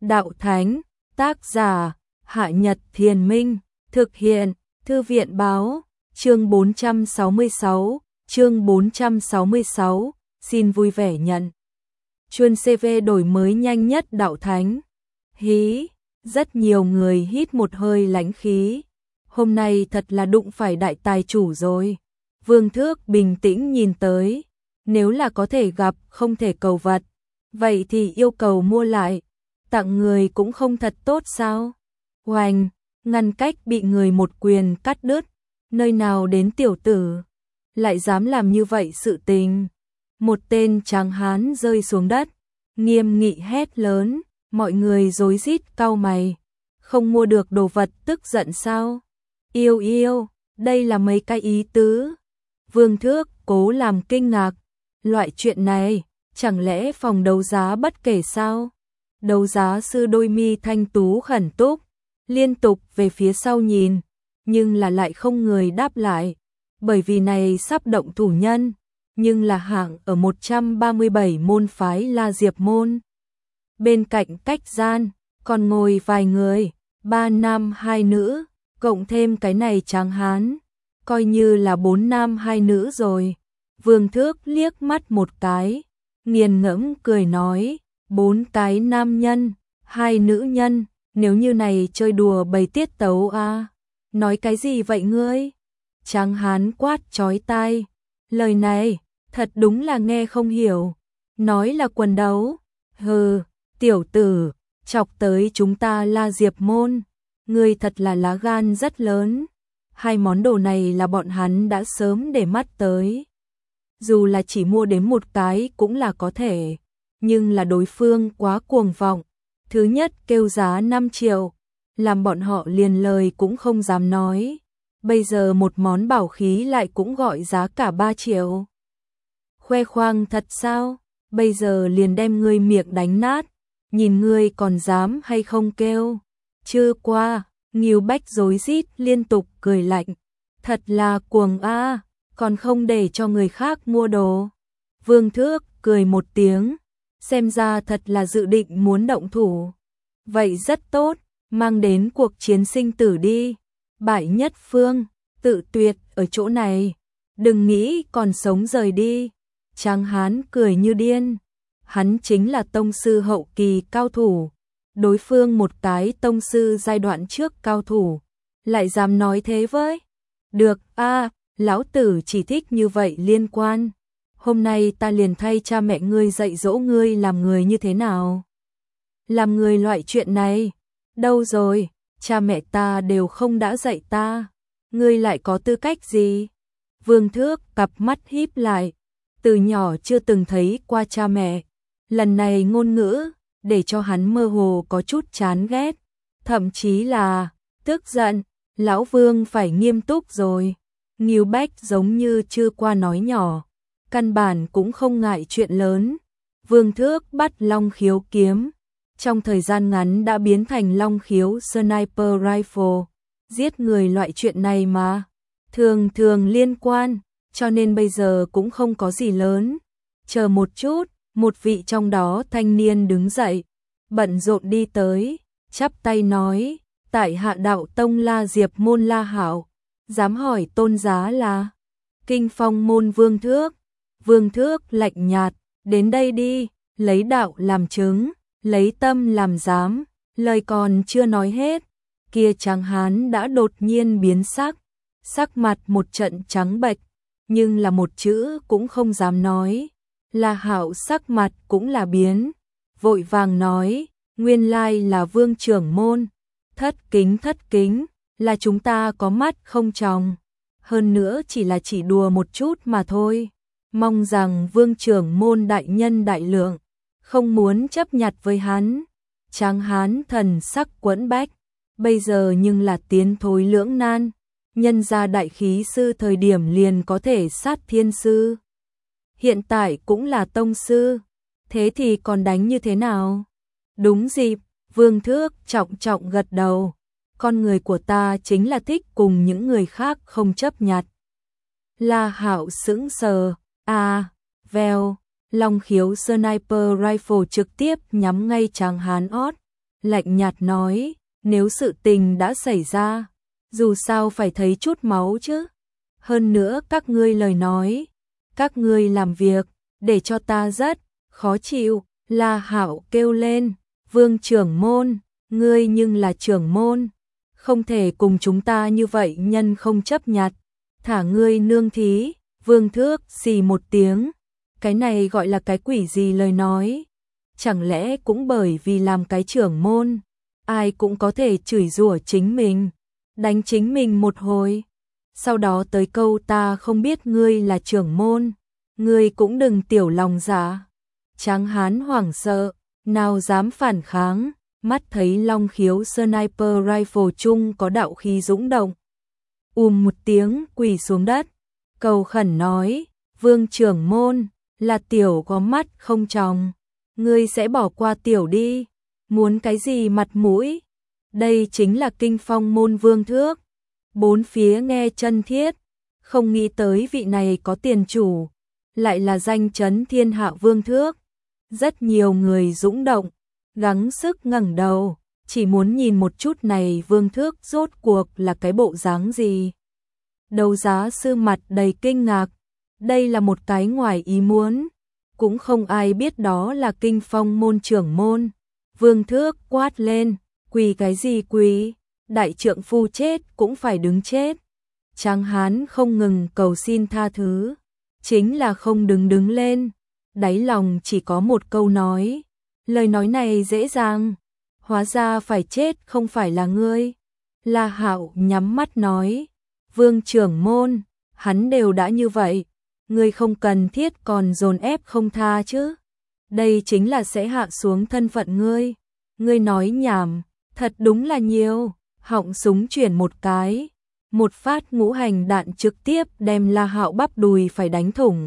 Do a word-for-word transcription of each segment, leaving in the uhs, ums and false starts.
Đạo Thánh, tác giả, Hạ Nhật Thiền Minh, thực hiện, Thư viện Báo, chương bốn trăm sáu mươi sáu, chương bốn trăm sáu mươi sáu, xin vui vẻ nhận. Chuông xê vê đổi mới nhanh nhất Đạo Thánh. Hí, rất nhiều người hít một hơi lãnh khí. Hôm nay thật là đụng phải đại tài chủ rồi. Vương Thước bình tĩnh nhìn tới. Nếu là có thể gặp, không thể cầu vật. Vậy thì yêu cầu mua lại. Tặng người cũng không thật tốt sao? Oanh, ngăn cách bị người một quyền cắt đứt. Nơi nào đến tiểu tử lại dám làm như vậy sự tình. Một tên tráng hán rơi xuống đất, nghiêm nghị hét lớn, mọi người rối rít cau mày. Không mua được đồ vật tức giận sao? Yêu yêu, đây là mấy cái ý tứ. Vương Thước cố làm kinh ngạc. Loại chuyện này, chẳng lẽ phòng đấu giá bất kể sao? Đấu giá sư đôi mi thanh tú khẩn túc, liên tục về phía sau nhìn, nhưng là lại không người đáp lại, bởi vì này sắp động thủ nhân, nhưng là hạng ở một trăm ba mươi bảy môn phái La Diệp môn. Bên cạnh cách gian, còn ngồi vài người, ba nam hai nữ, cộng thêm cái này tráng hán, coi như là bốn nam hai nữ rồi. Vương Thước liếc mắt một cái, nghiền ngẫm cười nói, bốn cái nam nhân, hai nữ nhân, nếu như này chơi đùa bày tiết tấu à? Nói cái gì vậy ngươi? Tráng hán quát chói tai, lời này, thật đúng là nghe không hiểu. Nói là quần đấu, hừ, tiểu tử, chọc tới chúng ta La Diệp môn, ngươi thật là lá gan rất lớn. Hai món đồ này là bọn hắn đã sớm để mắt tới. Dù là chỉ mua đến một cái cũng là có thể, nhưng là đối phương quá cuồng vọng. Thứ nhất kêu giá năm triệu, làm bọn họ liền lời cũng không dám nói. Bây giờ một món bảo khí lại cũng gọi giá cả ba triệu. Khoe khoang thật sao? Bây giờ liền đem ngươi miệng đánh nát, nhìn ngươi còn dám hay không kêu. Chưa qua, Ngưu Bách rối rít liên tục cười lạnh. Thật là cuồng a, còn không để cho người khác mua đồ. Vương Thước cười một tiếng, xem ra thật là dự định muốn động thủ. Vậy rất tốt, mang đến cuộc chiến sinh tử đi. Bại nhất phương, tự tuyệt ở chỗ này, đừng nghĩ còn sống rời đi. Tráng hán cười như điên, hắn chính là tông sư hậu kỳ cao thủ, đối phương một cái tông sư giai đoạn trước cao thủ, lại dám nói thế với. Được a, lão tử chỉ thích như vậy liên quan. Hôm nay ta liền thay cha mẹ ngươi dạy dỗ ngươi làm người như thế nào. Làm người loại chuyện này, đâu rồi, cha mẹ ta đều không đã dạy ta, ngươi lại có tư cách gì? Vương Thước cặp mắt híp lại, từ nhỏ chưa từng thấy qua cha mẹ, lần này ngôn ngữ, để cho hắn mơ hồ có chút chán ghét, thậm chí là tức giận. Lão Vương phải nghiêm túc rồi. Ngưu Bách giống như chưa qua nói nhỏ, căn bản cũng không ngại chuyện lớn. Vương Thước bắt Long Khiếu kiếm, trong thời gian ngắn đã biến thành Long Khiếu Sniper Rifle. Giết người loại chuyện này mà thường thường liên quan, cho nên bây giờ cũng không có gì lớn. Chờ một chút, một vị trong đó thanh niên đứng dậy, bận rộn đi tới, chắp tay nói, tại hạ đạo tông La Diệp môn La Hảo, dám hỏi tôn giá là? Kinh Phong môn Vương Thước. Vương Thước lạnh nhạt, đến đây đi, lấy đạo làm chứng, lấy tâm làm giám. Lời còn chưa nói hết, kia tráng hán đã đột nhiên biến sắc, sắc mặt một trận trắng bệch, nhưng là một chữ cũng không dám nói. La Hạo sắc mặt cũng là biến, vội vàng nói, nguyên lai là Vương trưởng môn. Thất kính thất kính, là chúng ta có mắt không tròng, hơn nữa chỉ là chỉ đùa một chút mà thôi. Mong rằng Vương trưởng môn đại nhân đại lượng, không muốn chấp nhặt với hắn. Tráng hán thần sắc quẫn bách, bây giờ nhưng là tiến thối lưỡng nan, nhân ra đại khí sư thời điểm liền có thể sát thiên sư, hiện tại cũng là tông sư, thế thì còn đánh như thế nào? Đúng dịp, Vương Thước trọng trọng gật đầu, con người của ta chính là thích cùng những người khác không chấp nhặt. La Hạo sững sờ, à, vèo, Long Khiếu Sniper Rifle trực tiếp nhắm ngay tráng hán ót, lạnh nhạt nói, nếu sự tình đã xảy ra, dù sao phải thấy chút máu chứ. Hơn nữa các ngươi lời nói, các ngươi làm việc, để cho ta rất khó chịu. La Hạo kêu lên, Vương trưởng môn, ngươi nhưng là trưởng môn, không thể cùng chúng ta như vậy nhân không chấp nhặt, thả ngươi nương thí. Vương Thước xì một tiếng, cái này gọi là cái quỷ gì lời nói, chẳng lẽ cũng bởi vì làm cái trưởng môn, ai cũng có thể chửi rủa chính mình, đánh chính mình một hồi, sau đó tới câu ta không biết ngươi là trưởng môn, ngươi cũng đừng tiểu lòng dạ. Tráng hán hoảng sợ, nào dám phản kháng, mắt thấy long khiếu sniper rifle chung có đạo khí dũng động. Ùm một tiếng quỳ xuống đất, cầu khẩn nói, Vương trưởng môn, là tiểu có mắt không tròng, ngươi sẽ bỏ qua tiểu đi, muốn cái gì mặt mũi, đây chính là kinh phong môn Vương Thước. Bốn phía nghe chân thiết, không nghĩ tới vị này có tiền chủ, lại là danh chấn thiên hạ Vương Thước. Rất nhiều người dũng động, gắng sức ngẩng đầu, chỉ muốn nhìn một chút này Vương Thước rốt cuộc là cái bộ dáng gì. Đấu giá sư mặt đầy kinh ngạc, đây là một cái ngoài ý muốn, cũng không ai biết đó là kinh phong môn trưởng môn. Vương Thước quát lên, quỳ cái gì quỳ, đại trượng phu chết cũng phải đứng chết. Tráng hán không ngừng cầu xin tha thứ, chính là không đứng đứng lên, đáy lòng chỉ có một câu nói, lời nói này dễ dàng, hóa ra phải chết không phải là ngươi. La Hạo nhắm mắt nói, Vương trưởng môn, hắn đều đã như vậy, ngươi không cần thiết còn dồn ép không tha chứ, đây chính là sẽ hạ xuống thân phận ngươi, ngươi nói nhảm, thật đúng là nhiều. Họng súng chuyển một cái, một phát ngũ hành đạn trực tiếp đem La Hạo bắp đùi phải đánh thủng.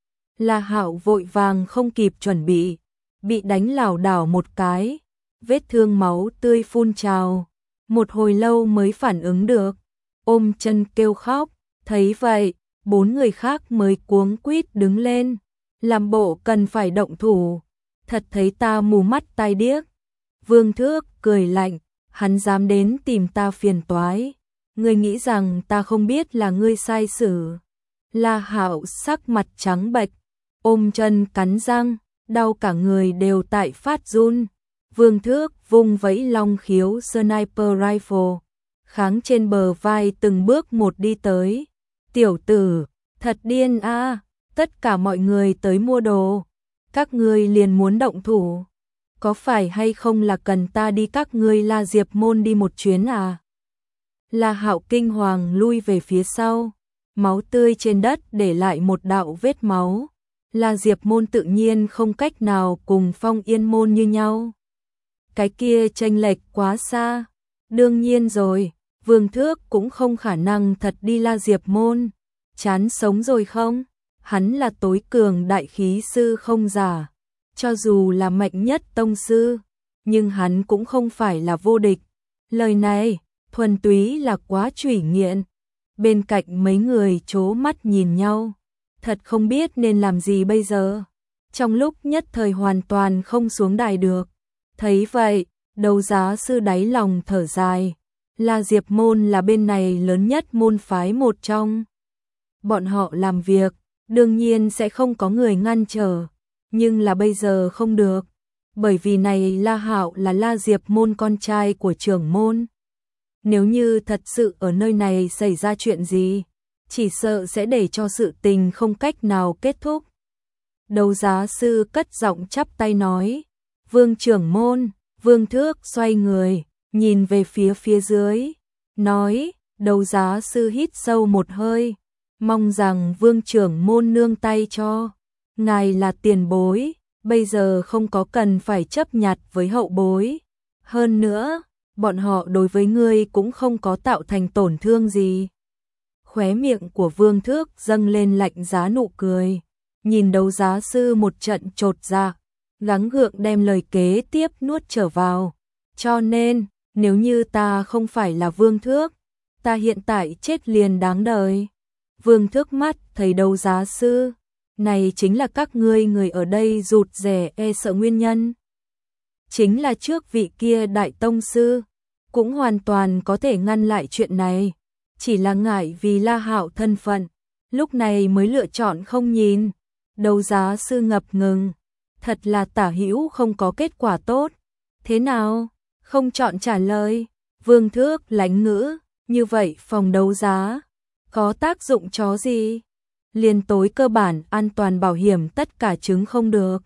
La Hạo vội vàng không kịp chuẩn bị, bị đánh lảo đảo một cái, vết thương máu tươi phun trào, một hồi lâu mới phản ứng được, ôm chân kêu khóc, thấy vậy, bốn người khác mới cuống quýt đứng lên, làm bộ cần phải động thủ, thật thấy ta mù mắt tai điếc. Vương Thước cười lạnh, hắn dám đến tìm ta phiền toái, ngươi nghĩ rằng ta không biết là ngươi sai xử. La Hạo sắc mặt trắng bệch, ôm chân cắn răng, đau cả người đều tại phát run. Vương Thước vung vẫy long khiếu sniper rifle, kháng trên bờ vai từng bước một đi tới. Tiểu tử, thật điên a, tất cả mọi người tới mua đồ, các ngươi liền muốn động thủ. Có phải hay không là cần ta đi các ngươi La Diệp môn đi một chuyến à? La Hạo kinh hoàng lui về phía sau, máu tươi trên đất để lại một đạo vết máu. La Diệp môn tự nhiên không cách nào cùng Phong Yên môn như nhau. Cái kia chênh lệch quá xa. Đương nhiên rồi, Vương Thước cũng không khả năng thật đi La Diệp môn. Chán sống rồi không? Hắn là tối cường đại khí sư không giả. Cho dù là mạnh nhất tông sư, nhưng hắn cũng không phải là vô địch. Lời này, thuần túy là quá chủy nghiện. Bên cạnh mấy người chố mắt nhìn nhau, thật không biết nên làm gì bây giờ. Trong lúc nhất thời hoàn toàn không xuống đài được. Thấy vậy, đấu giá sư đáy lòng thở dài. La Diệp môn là bên này lớn nhất môn phái một trong. Bọn họ làm việc, đương nhiên sẽ không có người ngăn trở. Nhưng là bây giờ không được, bởi vì này La Hạo là La Diệp môn con trai của trưởng môn. Nếu như thật sự ở nơi này xảy ra chuyện gì, chỉ sợ sẽ để cho sự tình không cách nào kết thúc. Đấu giá sư cất giọng chắp tay nói, Vương trưởng môn. Vương Thước xoay người, nhìn về phía phía dưới, nói, đấu giá sư hít sâu một hơi, mong rằng Vương trưởng môn nương tay cho. Ngài là tiền bối, bây giờ không có cần phải chấp nhặt với hậu bối. Hơn nữa, bọn họ đối với ngươi cũng không có tạo thành tổn thương gì. Khóe miệng của Vương Thước dâng lên lạnh giá nụ cười, nhìn đấu giá sư một trận chột dạ, gắng gượng đem lời kế tiếp nuốt trở vào. Cho nên, nếu như ta không phải là Vương Thước, ta hiện tại chết liền đáng đời. Vương Thước mắt thấy đấu giá sư, này chính là các ngươi người ở đây rụt rè e sợ nguyên nhân. chính là trước vị kia đại tông sư, cũng hoàn toàn có thể ngăn lại chuyện này, chỉ là ngại vì La Hạo thân phận, lúc này mới lựa chọn không nhìn. Đấu giá sư ngập ngừng, thật là tả hữu không có kết quả tốt. Thế nào? Không chọn trả lời. Vương Thước lãnh ngữ, như vậy phòng đấu giá có tác dụng chó gì? Liên tối cơ bản an toàn bảo hiểm tất cả chứng không được.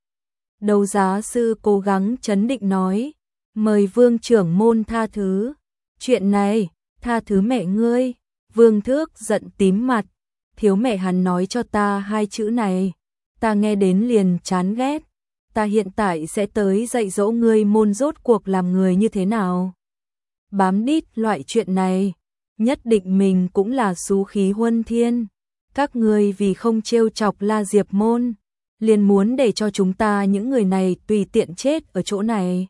Đấu giá sư cố gắng trấn định nói, mời Vương trưởng môn tha thứ. Chuyện này, tha thứ mẹ ngươi. Vương Thước giận tím mặt, thiếu mẹ hắn nói cho ta hai chữ này, ta nghe đến liền chán ghét. Ta hiện tại sẽ tới dạy dỗ ngươi môn rốt cuộc làm người như thế nào. Bám đít loại chuyện này, nhất định mình cũng là xú khí huân thiên. Các ngươi vì không trêu chọc La Diệp môn, liền muốn để cho chúng ta những người này tùy tiện chết ở chỗ này.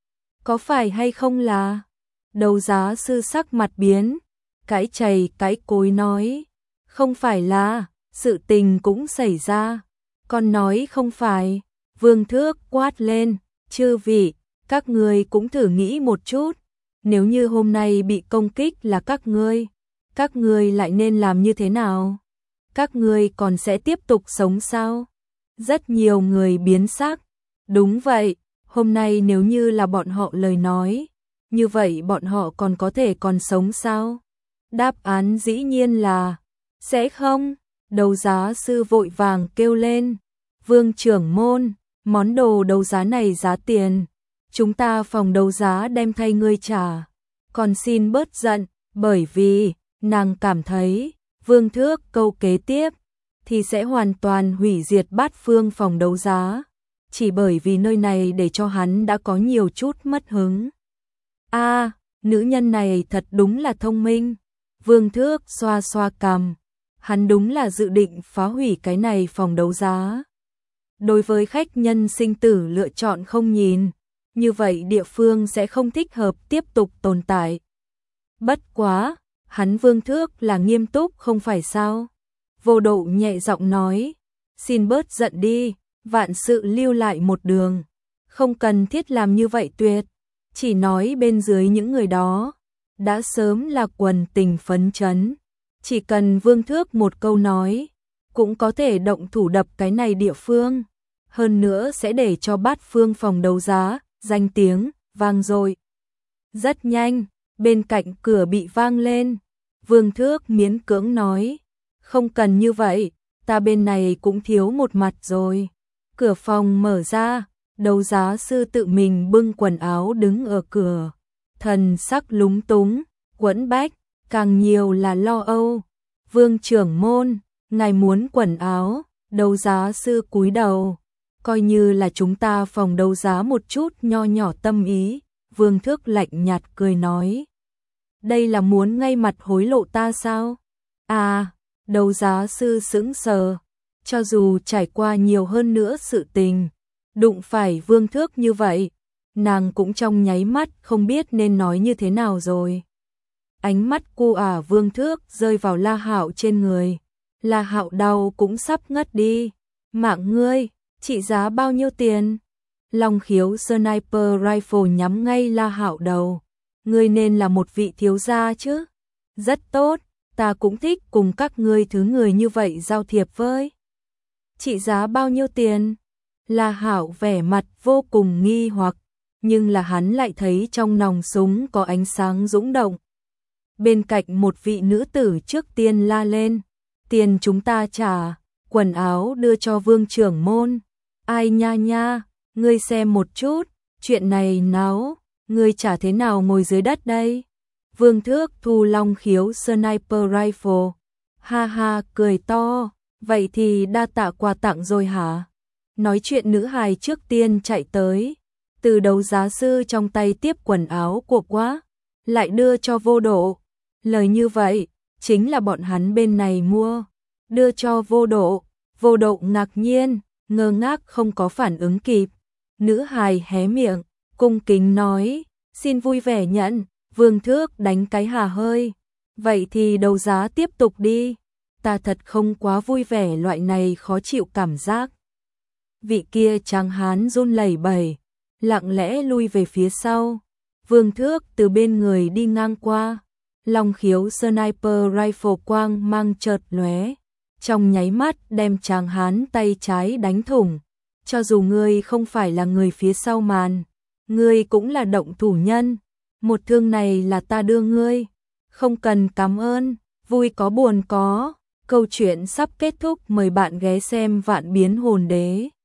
Có phải hay không là? Đấu giá sư sắc mặt biến, cãi chày cãi cối nói, không phải là, sự tình cũng xảy ra. Còn nói không phải. Vương Thước quát lên, chư vị, các ngươi cũng thử nghĩ một chút, nếu như hôm nay bị công kích là các ngươi, các ngươi lại nên làm như thế nào? Các ngươi còn sẽ tiếp tục sống sao? Rất nhiều người biến sắc. Đúng vậy, hôm nay nếu như là bọn họ lời nói, như vậy bọn họ còn có thể còn sống sao? Đáp án dĩ nhiên là sẽ không. Đấu giá sư vội vàng kêu lên, Vương trưởng môn, món đồ đấu giá này giá tiền, chúng ta phòng đấu giá đem thay ngươi trả. Còn xin bớt giận, bởi vì nàng cảm thấy Vương Thước câu kế tiếp thì sẽ hoàn toàn hủy diệt bát phương phòng đấu giá, chỉ bởi vì nơi này để cho hắn đã có nhiều chút mất hứng. A, à, nữ nhân này thật đúng là thông minh. Vương Thước xoa xoa cằm, hắn đúng là dự định phá hủy cái này phòng đấu giá. Đối với khách nhân sinh tử lựa chọn không nhìn, như vậy địa phương sẽ không thích hợp tiếp tục tồn tại. Bất quá, hắn Vương Thước là nghiêm túc không phải sao? Vô Độ nhẹ giọng nói, xin bớt giận đi, vạn sự lưu lại một đường, không cần thiết làm như vậy tuyệt. Chỉ nói bên dưới những người đó đã sớm là quần tình phấn chấn, chỉ cần Vương Thước một câu nói cũng có thể động thủ đập cái này địa phương, hơn nữa sẽ để cho bát phương phòng đấu giá danh tiếng vang dội. Rất nhanh, bên cạnh cửa bị vang lên, Vương Thước miễn cưỡng nói, không cần như vậy, ta bên này cũng thiếu một mặt rồi. Cửa phòng mở ra, đấu giá sư tự mình bưng quần áo đứng ở cửa, thần sắc lúng túng, quẫn bách, càng nhiều là lo âu. Vương trưởng môn, ngài muốn quần áo? Đấu giá sư cúi đầu, coi như là chúng ta phòng đấu giá một chút nho nhỏ tâm ý. Vương Thước lạnh nhạt cười nói, đây là muốn ngay mặt hối lộ ta sao? À, đấu giá sư sững sờ, cho dù trải qua nhiều hơn nữa sự tình, đụng phải Vương Thước như vậy, nàng cũng trong nháy mắt không biết nên nói như thế nào rồi. Ánh mắt cu ả Vương Thước rơi vào La Hạo trên người, La Hạo đau cũng sắp ngất đi. Mạng ngươi, trị giá bao nhiêu tiền? Long khiếu sniper rifle nhắm ngay La Hạo đầu. Ngươi nên là một vị thiếu gia chứ? Rất tốt, ta cũng thích cùng các ngươi thứ người như vậy giao thiệp với. Trị giá bao nhiêu tiền? La Hạo vẻ mặt vô cùng nghi hoặc, nhưng là hắn lại thấy trong nòng súng có ánh sáng dũng động. Bên cạnh một vị nữ tử trước tiên la lên, tiền chúng ta trả, quần áo đưa cho Vương trưởng môn. Ai nha nha, ngươi xem một chút, chuyện này náo, ngươi trả thế nào ngồi dưới đất đây? Vương Thước thu long khiếu sniper rifle, ha ha cười to, vậy thì đa tạ quà tặng rồi hả? Nói chuyện nữ hài trước tiên chạy tới, từ đấu giá sư trong tay tiếp quần áo của quá, lại đưa cho Vô Độ. Lời như vậy, chính là bọn hắn bên này mua, đưa cho Vô Độ. Vô Độ ngạc nhiên, ngơ ngác không có phản ứng kịp. Nữ hài hé miệng, cung kính nói, xin vui vẻ nhận. Vương Thước đánh cái hà hơi, vậy thì đấu giá tiếp tục đi, ta thật không quá vui vẻ loại này khó chịu cảm giác. Vị kia tráng hán run lẩy bẩy, lặng lẽ lui về phía sau. Vương Thước từ bên người đi ngang qua, Long Khiếu sniper rifle quang mang chợt lóe, trong nháy mắt đem Tráng Hán tay trái đánh thủng. Cho dù ngươi không phải là người phía sau màn, ngươi cũng là động thủ nhân, một thương này là ta đưa ngươi, không cần cảm ơn, vui có buồn có. Câu chuyện sắp kết thúc, mời bạn ghé xem Vạn Biến Hồn Đế.